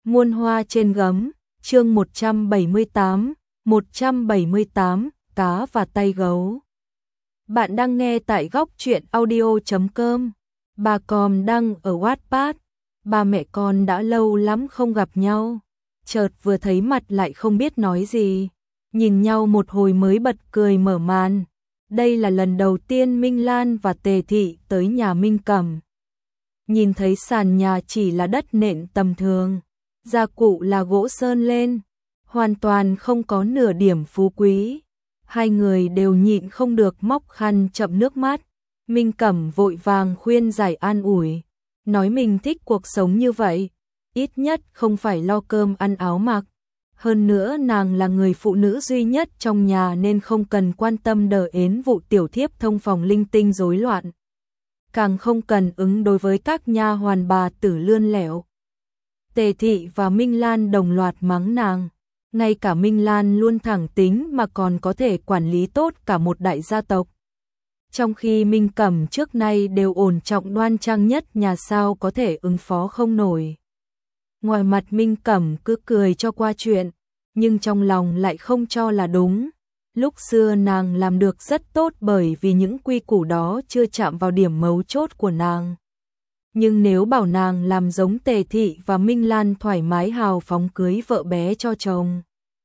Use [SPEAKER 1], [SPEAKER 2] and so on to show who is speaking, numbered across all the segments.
[SPEAKER 1] Muôn hoa trên gấm, chương 178, cá và tay gấu. Bạn đang nghe tại góc truyện audio.com. Bà con đang ở Wattpad. Ba mẹ con đã lâu lắm không gặp nhau. Chợt vừa thấy mặt lại không biết nói gì. Nhìn nhau một hồi mới bật cười mở màn. Đây là lần đầu tiên Minh Lan và Tề Thị tới nhà Minh Cẩm. Nhìn thấy sàn nhà chỉ là đất nện tầm thường. Gia cụ là gỗ sơn lên, hoàn toàn không có nửa điểm phú quý. Hai người đều nhịn không được móc khăn chậm nước mắt. Minh Cẩm vội vàng khuyên giải an ủi, nói mình thích cuộc sống như vậy, ít nhất không phải lo cơm ăn áo mặc. Hơn nữa nàng là người phụ nữ duy nhất trong nhà nên không cần quan tâm đờ ến vụ tiểu thiếp thông phòng linh tinh rối loạn. Càng không cần ứng đối với các nha hoàn bà tử lươn lẻo. Tề Thị và Minh Lan đồng loạt mắng nàng. Ngay cả Minh Lan luôn thẳng tính mà còn có thể quản lý tốt cả một đại gia tộc. Trong khi Minh Cẩm trước nay đều ổn trọng đoan trang nhất nhà sao có thể ứng phó không nổi. Ngoài mặt Minh Cẩm cứ cười cho qua chuyện, nhưng trong lòng lại không cho là đúng. Lúc xưa nàng làm được rất tốt bởi vì những quy củ đó chưa chạm vào điểm mấu chốt của nàng. Nhưng nếu bảo nàng làm giống Tề Thị và Minh Lan thoải mái hào phóng cưới vợ bé cho chồng.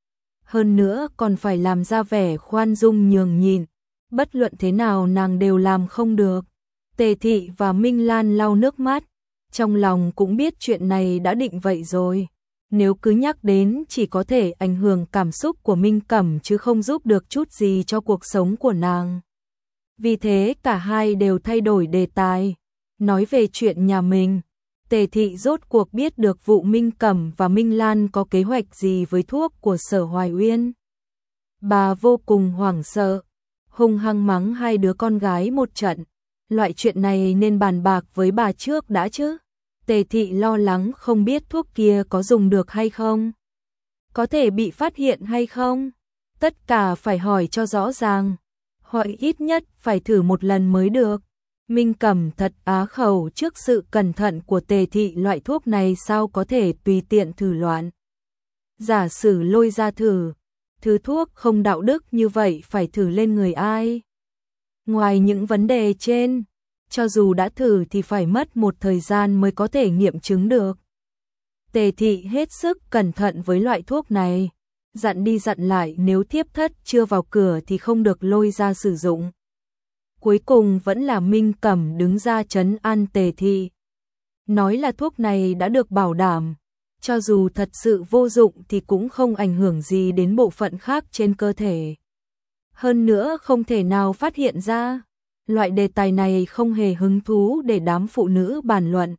[SPEAKER 1] Hơn nữa còn phải làm ra vẻ khoan dung nhường nhịn, bất luận thế nào nàng đều làm không được. Tề Thị và Minh Lan lau nước mắt, trong lòng cũng biết chuyện này đã định vậy rồi. Nếu cứ nhắc đến chỉ có thể ảnh hưởng cảm xúc của Minh Cẩm chứ không giúp được chút gì cho cuộc sống của nàng. Vì thế cả hai đều thay đổi đề tài. Nói về chuyện nhà mình, Tề Thị rốt cuộc biết được vụ Minh Cẩm và Minh Lan có kế hoạch gì với thuốc của Sở Hoài Uyên. Bà vô cùng hoảng sợ, hung hăng mắng hai đứa con gái một trận. Loại chuyện này nên bàn bạc với bà trước đã chứ. Tề Thị lo lắng không biết thuốc kia có dùng được hay không, có thể bị phát hiện hay không. Tất cả phải hỏi cho rõ ràng, hoặc ít nhất phải thử một lần mới được. Minh Cẩm thật á khẩu trước sự cẩn thận của Tề Thị, loại thuốc này sao có thể tùy tiện thử loạn. Giả sử lôi ra thử, thứ thuốc không đạo đức như vậy phải thử lên người ai? Ngoài những vấn đề trên, cho dù đã thử thì phải mất một thời gian mới có thể nghiệm chứng được. Tề Thị hết sức cẩn thận với loại thuốc này, dặn đi dặn lại nếu thiếp thất chưa vào cửa thì không được lôi ra sử dụng. Cuối cùng vẫn là Minh Cẩm đứng ra trấn an Tề Thị. Nói là thuốc này đã được bảo đảm, cho dù thật sự vô dụng thì cũng không ảnh hưởng gì đến bộ phận khác trên cơ thể. Hơn nữa không thể nào phát hiện ra. Loại đề tài này không hề hứng thú để đám phụ nữ bàn luận.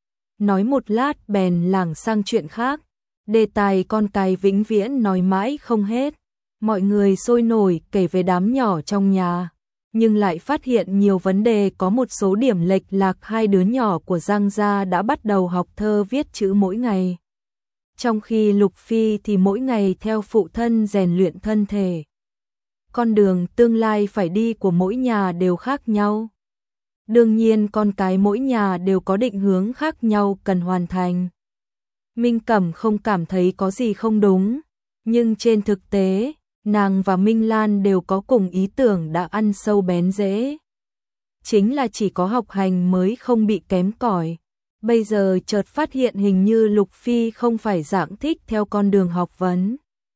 [SPEAKER 1] Nói một lát bèn lảng sang chuyện khác. Đề tài con cái vĩnh viễn nói mãi không hết. Mọi người sôi nổi kể về đám nhỏ trong nhà. Nhưng lại phát hiện nhiều vấn đề, có một số điểm lệch lạc. Hai đứa nhỏ của Giang gia đã bắt đầu học thơ viết chữ mỗi ngày. Trong khi Lục Phi thì mỗi ngày theo phụ thân rèn luyện thân thể. Con đường tương lai phải đi của mỗi nhà đều khác nhau. Đương nhiên con cái mỗi nhà đều có định hướng khác nhau cần hoàn thành. Minh Cẩm không cảm thấy có gì không đúng, nhưng trên thực tế, nàng và Minh Lan đều có cùng ý tưởng đã ăn sâu bén rễ. Chính là chỉ có học hành mới không bị kém cỏi. Bây giờ chợt phát hiện hình như Lục Phi không phải dạng thích theo con đường học vấn.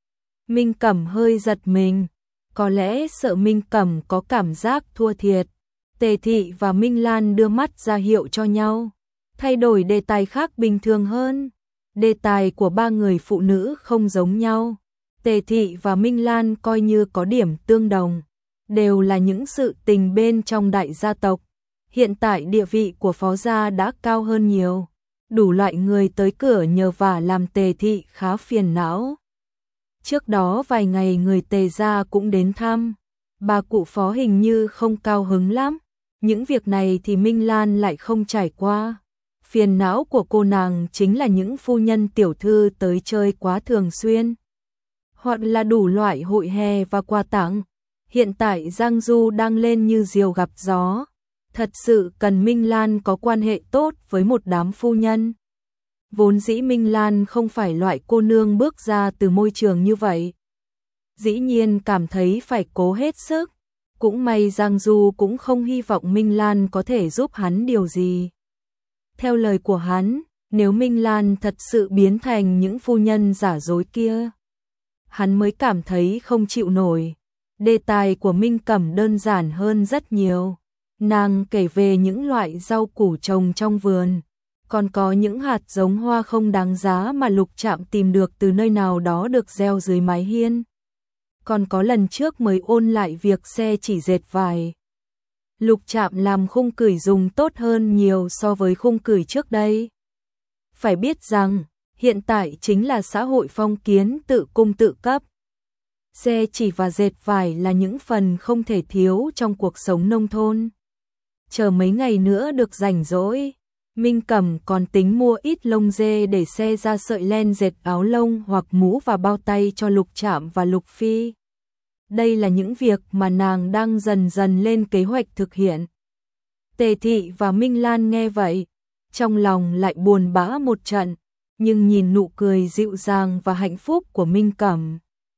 [SPEAKER 1] Minh Cẩm hơi giật mình. Có lẽ sợ Minh Cẩm có cảm giác thua thiệt. Tề Thị và Minh Lan đưa mắt ra hiệu cho nhau, thay đổi đề tài khác bình thường hơn. Đề tài của ba người phụ nữ không giống nhau. Tề Thị và Minh Lan coi như có điểm tương đồng, đều là những sự tình bên trong đại gia tộc. Hiện tại địa vị của phó gia đã cao hơn nhiều, đủ loại người tới cửa nhờ vả làm Tề Thị khá phiền não. Trước đó vài ngày người Tề gia cũng đến thăm, bà cụ phó hình như không cao hứng lắm. Những việc này thì Minh Lan lại không trải qua. Phiền não của cô nàng chính là những phu nhân tiểu thư tới chơi quá thường xuyên, hoặc là đủ loại hội hè và quà tặng. Hiện tại Giang Du đang lên như diều gặp gió, thật sự cần Minh Lan có quan hệ tốt với một đám phu nhân. Vốn dĩ Minh Lan không phải loại cô nương bước ra từ môi trường như vậy. Dĩ nhiên cảm thấy phải cố hết sức. Cũng may Giang Du cũng không hy vọng Minh Lan có thể giúp hắn điều gì. Theo lời của hắn, nếu Minh Lan thật sự biến thành những phu nhân giả dối kia, hắn mới cảm thấy không chịu nổi. Đề tài của Minh Cẩm đơn giản hơn rất nhiều. Nàng kể về những loại rau củ trồng trong vườn, còn có những hạt giống hoa không đáng giá mà Lục Trạm tìm được từ nơi nào đó được gieo dưới mái hiên. Còn có lần trước mới ôn lại việc xe chỉ dệt vải. Lục Trạm làm khung cửi dùng tốt hơn nhiều so với khung cửi trước đây. Phải biết rằng, hiện tại chính là xã hội phong kiến tự cung tự cấp. Xe chỉ và dệt vải là những phần không thể thiếu trong cuộc sống nông thôn. Chờ mấy ngày nữa được rảnh rỗi, Minh Cẩm còn tính mua ít lông dê để xe ra sợi len dệt áo lông hoặc mũ và bao tay cho Lục Trạm và Lục Phi. Đây là những việc mà nàng đang dần dần lên kế hoạch thực hiện. Tề Thị và Minh Lan nghe vậy, trong lòng lại buồn bã một trận, nhưng nhìn nụ cười dịu dàng và hạnh phúc của Minh Cẩm,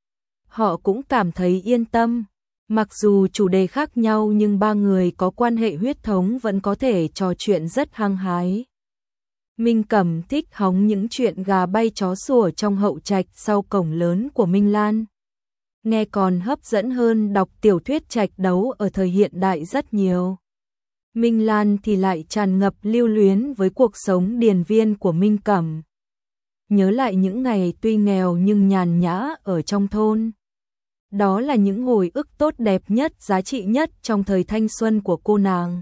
[SPEAKER 1] họ cũng cảm thấy yên tâm. Mặc dù chủ đề khác nhau nhưng ba người có quan hệ huyết thống vẫn có thể trò chuyện rất hăng hái. Minh Cẩm thích hóng những chuyện gà bay chó sủa trong hậu trạch sau cổng lớn của Minh Lan. Nghe còn hấp dẫn hơn đọc tiểu thuyết trạch đấu ở thời hiện đại rất nhiều. Minh Lan thì lại tràn ngập lưu luyến với cuộc sống điền viên của Minh Cẩm. Nhớ lại những ngày tuy nghèo nhưng nhàn nhã ở trong thôn. Đó là những hồi ức tốt đẹp nhất, giá trị nhất trong thời thanh xuân của cô nàng.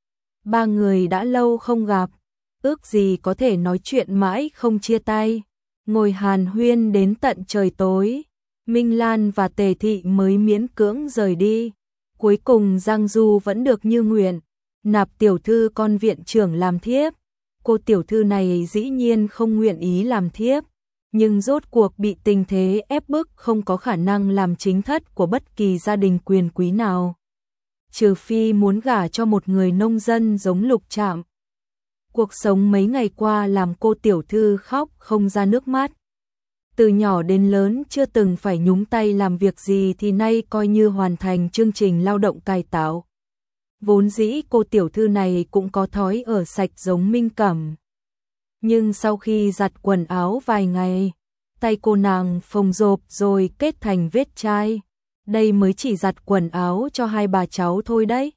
[SPEAKER 1] Ba người đã lâu không gặp, ước gì có thể nói chuyện mãi không chia tay, ngồi hàn huyên đến tận trời tối. Minh Lan và Tề Thị mới miễn cưỡng rời đi. Cuối cùng Giang Du vẫn được như nguyện, nạp tiểu thư con viện trưởng làm thiếp. Cô tiểu thư này dĩ nhiên không nguyện ý làm thiếp, nhưng rốt cuộc bị tình thế ép bức không có khả năng làm chính thất của bất kỳ gia đình quyền quý nào. Trừ phi muốn gả cho một người nông dân giống Lục Trạm. Cuộc sống mấy ngày qua làm cô tiểu thư khóc không ra nước mắt. Từ nhỏ đến lớn chưa từng phải nhúng tay làm việc gì thì nay coi như hoàn thành chương trình lao động cải tạo. Vốn dĩ cô tiểu thư này cũng có thói ở sạch giống Minh Cẩm. Nhưng sau khi giặt quần áo vài ngày, tay cô nàng phồng rộp rồi kết thành vết chai. Đây mới chỉ giặt quần áo cho hai bà cháu thôi đấy.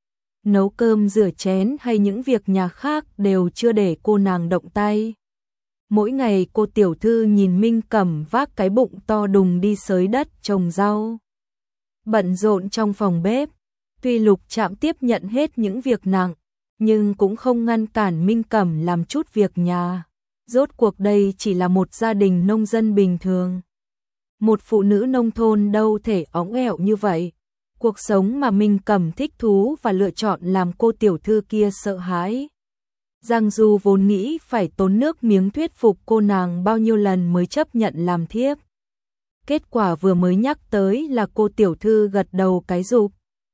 [SPEAKER 1] Nấu cơm rửa chén hay những việc nhà khác đều chưa để cô nàng động tay. Mỗi ngày cô tiểu thư nhìn Minh Cẩm vác cái bụng to đùng đi xới đất trồng rau. Bận rộn trong phòng bếp, tuy Lục Trạm tiếp nhận hết những việc nặng, nhưng cũng không ngăn cản Minh Cẩm làm chút việc nhà. Rốt cuộc đây chỉ là một gia đình nông dân bình thường. Một phụ nữ nông thôn đâu thể óng ẻo như vậy. Cuộc sống mà Minh Cẩm thích thú và lựa chọn làm cô tiểu thư kia sợ hãi. Giang Du vốn nghĩ phải tốn nước miếng thuyết phục cô nàng bao nhiêu lần mới chấp nhận làm thiếp. Kết quả vừa mới nhắc tới là cô tiểu thư gật đầu cái rụp.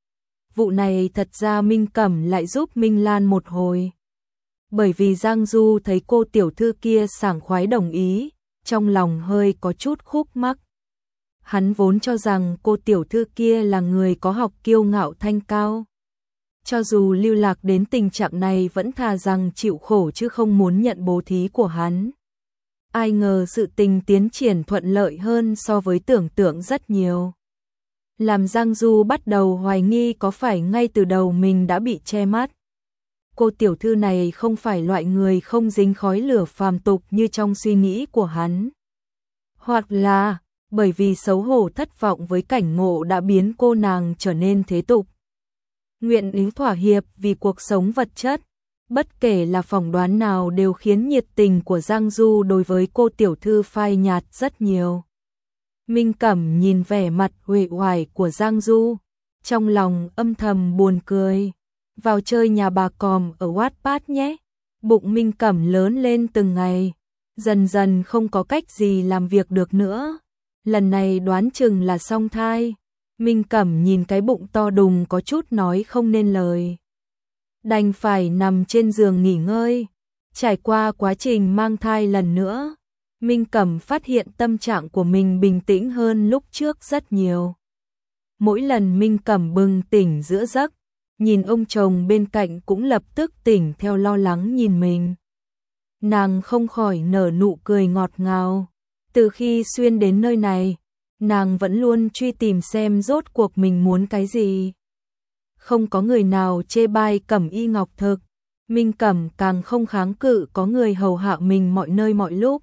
[SPEAKER 1] Vụ này thật ra Minh Cẩm lại giúp Minh Lan một hồi. Bởi vì Giang Du thấy cô tiểu thư kia sảng khoái đồng ý, trong lòng hơi có chút khúc mắc. Hắn vốn cho rằng cô tiểu thư kia là người có học kiêu ngạo thanh cao. Cho dù lưu lạc đến tình trạng này vẫn thà rằng chịu khổ chứ không muốn nhận bố thí của hắn. Ai ngờ sự tình tiến triển thuận lợi hơn so với tưởng tượng rất nhiều. Làm Giang Du bắt đầu hoài nghi có phải ngay từ đầu mình đã bị che mắt. Cô tiểu thư này không phải loại người không dính khói lửa phàm tục như trong suy nghĩ của hắn. Hoặc là bởi vì xấu hổ thất vọng với cảnh ngộ đã biến cô nàng trở nên thế tục. Nguyện ý thỏa hiệp vì cuộc sống vật chất, bất kể là phỏng đoán nào đều khiến nhiệt tình của Giang Du đối với cô tiểu thư phai nhạt rất nhiều. Minh Cẩm nhìn vẻ mặt uể oải của Giang Du, trong lòng âm thầm buồn cười. Vào chơi nhà bà Còm ở Wattpad nhé. Bụng Minh Cẩm lớn lên từng ngày, dần dần không có cách gì làm việc được nữa. Lần này đoán chừng là song thai. Minh Cẩm nhìn cái bụng to đùng có chút nói không nên lời. Đành phải nằm trên giường nghỉ ngơi. Trải qua quá trình mang thai lần nữa, Minh Cẩm phát hiện tâm trạng của mình bình tĩnh hơn lúc trước rất nhiều. Mỗi lần Minh Cẩm bừng tỉnh giữa giấc, nhìn ông chồng bên cạnh cũng lập tức tỉnh theo lo lắng nhìn mình. Nàng không khỏi nở nụ cười ngọt ngào. Từ khi xuyên đến nơi này, nàng vẫn luôn truy tìm xem rốt cuộc mình muốn cái gì. Không có người nào chê bai Cẩm Y Ngọc Thực, Minh Cẩm càng không kháng cự có người hầu hạ mình mọi nơi mọi lúc.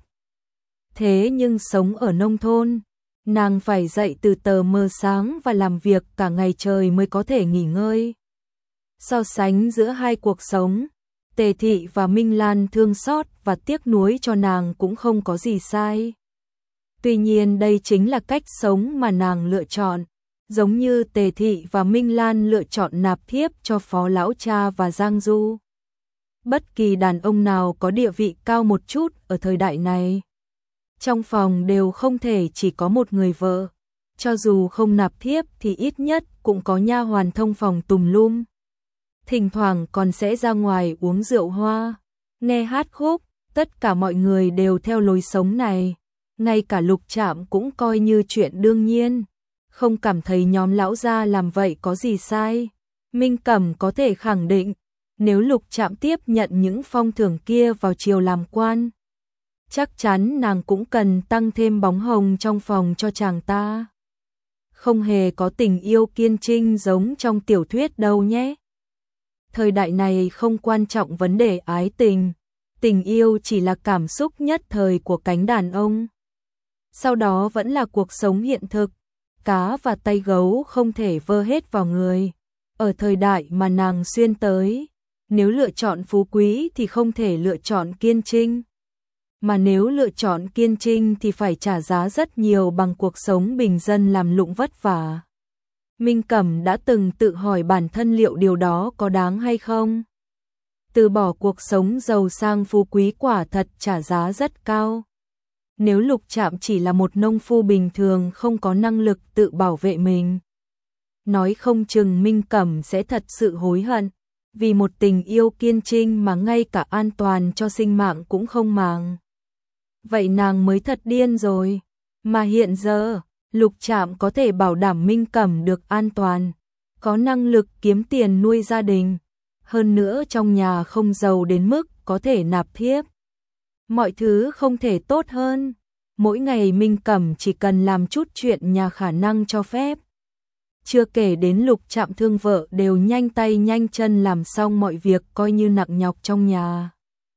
[SPEAKER 1] Thế nhưng sống ở nông thôn, nàng phải dậy từ tờ mờ sáng và làm việc cả ngày trời mới có thể nghỉ ngơi. So sánh giữa hai cuộc sống, Tề Thị và Minh Lan thương xót và tiếc nuối cho nàng cũng không có gì sai. Tuy nhiên đây chính là cách sống mà nàng lựa chọn, giống như Tề Thị và Minh Lan lựa chọn nạp thiếp cho Phó Lão Cha và Giang Du. Bất kỳ đàn ông nào có địa vị cao một chút ở thời đại này, trong phòng đều không thể chỉ có một người vợ, cho dù không nạp thiếp thì ít nhất cũng có nha hoàn thông phòng tùm lum. Thỉnh thoảng còn sẽ ra ngoài uống rượu hoa, nghe hát khúc, tất cả mọi người đều theo lối sống này, ngay cả Lục Trạm cũng coi như chuyện đương nhiên, không cảm thấy nhóm lão gia làm vậy có gì sai. Minh Cẩm có thể khẳng định, nếu Lục Trạm tiếp nhận những phong thưởng kia vào chiều làm quan, chắc chắn nàng cũng cần tăng thêm bóng hồng trong phòng cho chàng ta. Không hề có tình yêu kiên trinh giống trong tiểu thuyết đâu nhé. Thời đại này không quan trọng vấn đề ái tình, tình yêu chỉ là cảm xúc nhất thời của cánh đàn ông. Sau đó vẫn là cuộc sống hiện thực, cá và tay gấu không thể vơ hết vào người. Ở thời đại mà nàng xuyên tới, nếu lựa chọn phú quý thì không thể lựa chọn kiên trinh. Mà nếu lựa chọn kiên trinh thì phải trả giá rất nhiều bằng cuộc sống bình dân làm lụng vất vả. Minh Cẩm đã từng tự hỏi bản thân liệu điều đó có đáng hay không. Từ bỏ cuộc sống giàu sang phú quý quả thật trả giá rất cao. Nếu Lục Trạm chỉ là một nông phu bình thường không có năng lực tự bảo vệ mình, nói không chừng Minh Cẩm sẽ thật sự hối hận, vì một tình yêu kiên trinh mà ngay cả an toàn cho sinh mạng cũng không màng. Vậy nàng mới thật điên rồi. Mà hiện giờ, Lục Trạm có thể bảo đảm Minh Cẩm được an toàn, có năng lực kiếm tiền nuôi gia đình, hơn nữa trong nhà không giàu đến mức có thể nạp thiếp. Mọi thứ không thể tốt hơn. Mỗi ngày Minh Cẩm chỉ cần làm chút chuyện nhà khả năng cho phép. Chưa kể đến Lục Trạm thương vợ đều nhanh tay nhanh chân làm xong mọi việc coi như nặng nhọc trong nhà.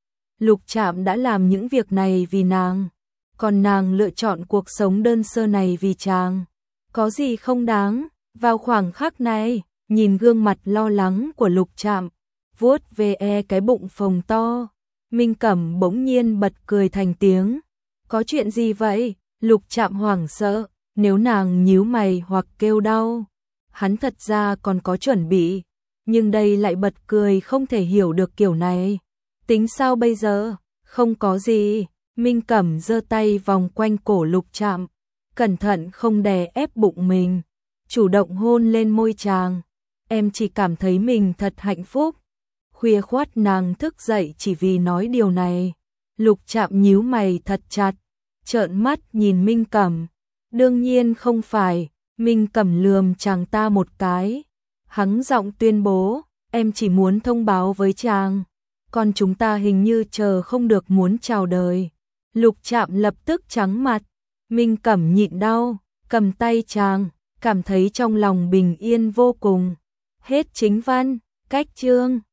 [SPEAKER 1] Lục Trạm đã làm những việc này vì nàng, còn nàng lựa chọn cuộc sống đơn sơ này vì chàng. Có gì không đáng? Vào khoảng khắc này, nhìn gương mặt lo lắng của Lục Trạm, vuốt ve cái bụng phồng to, Minh Cẩm bỗng nhiên bật cười thành tiếng. Có chuyện gì vậy? Lục Trạm hoảng sợ, nếu nàng nhíu mày hoặc kêu đau, hắn thật ra còn có chuẩn bị, nhưng đây lại bật cười không thể hiểu được kiểu này. Tính sao bây giờ? Không có gì. Minh Cẩm giơ tay vòng quanh cổ Lục Trạm, cẩn thận không đè ép bụng mình, chủ động hôn lên môi chàng. Em chỉ cảm thấy mình thật hạnh phúc. Khuya khoắt nàng thức dậy chỉ vì nói điều này. Lục Trạm nhíu mày thật chặt, trợn mắt nhìn Minh Cẩm. Đương nhiên không phải. Minh Cẩm lườm chàng ta một cái, hắng giọng tuyên bố, em chỉ muốn thông báo với chàng, còn chúng ta hình như chờ không được muốn chào đời. Lục Trạm lập tức trắng mặt, Minh Cẩm nhịn đau, cầm tay chàng, cảm thấy trong lòng bình yên vô cùng. Hết chính văn, cách chương.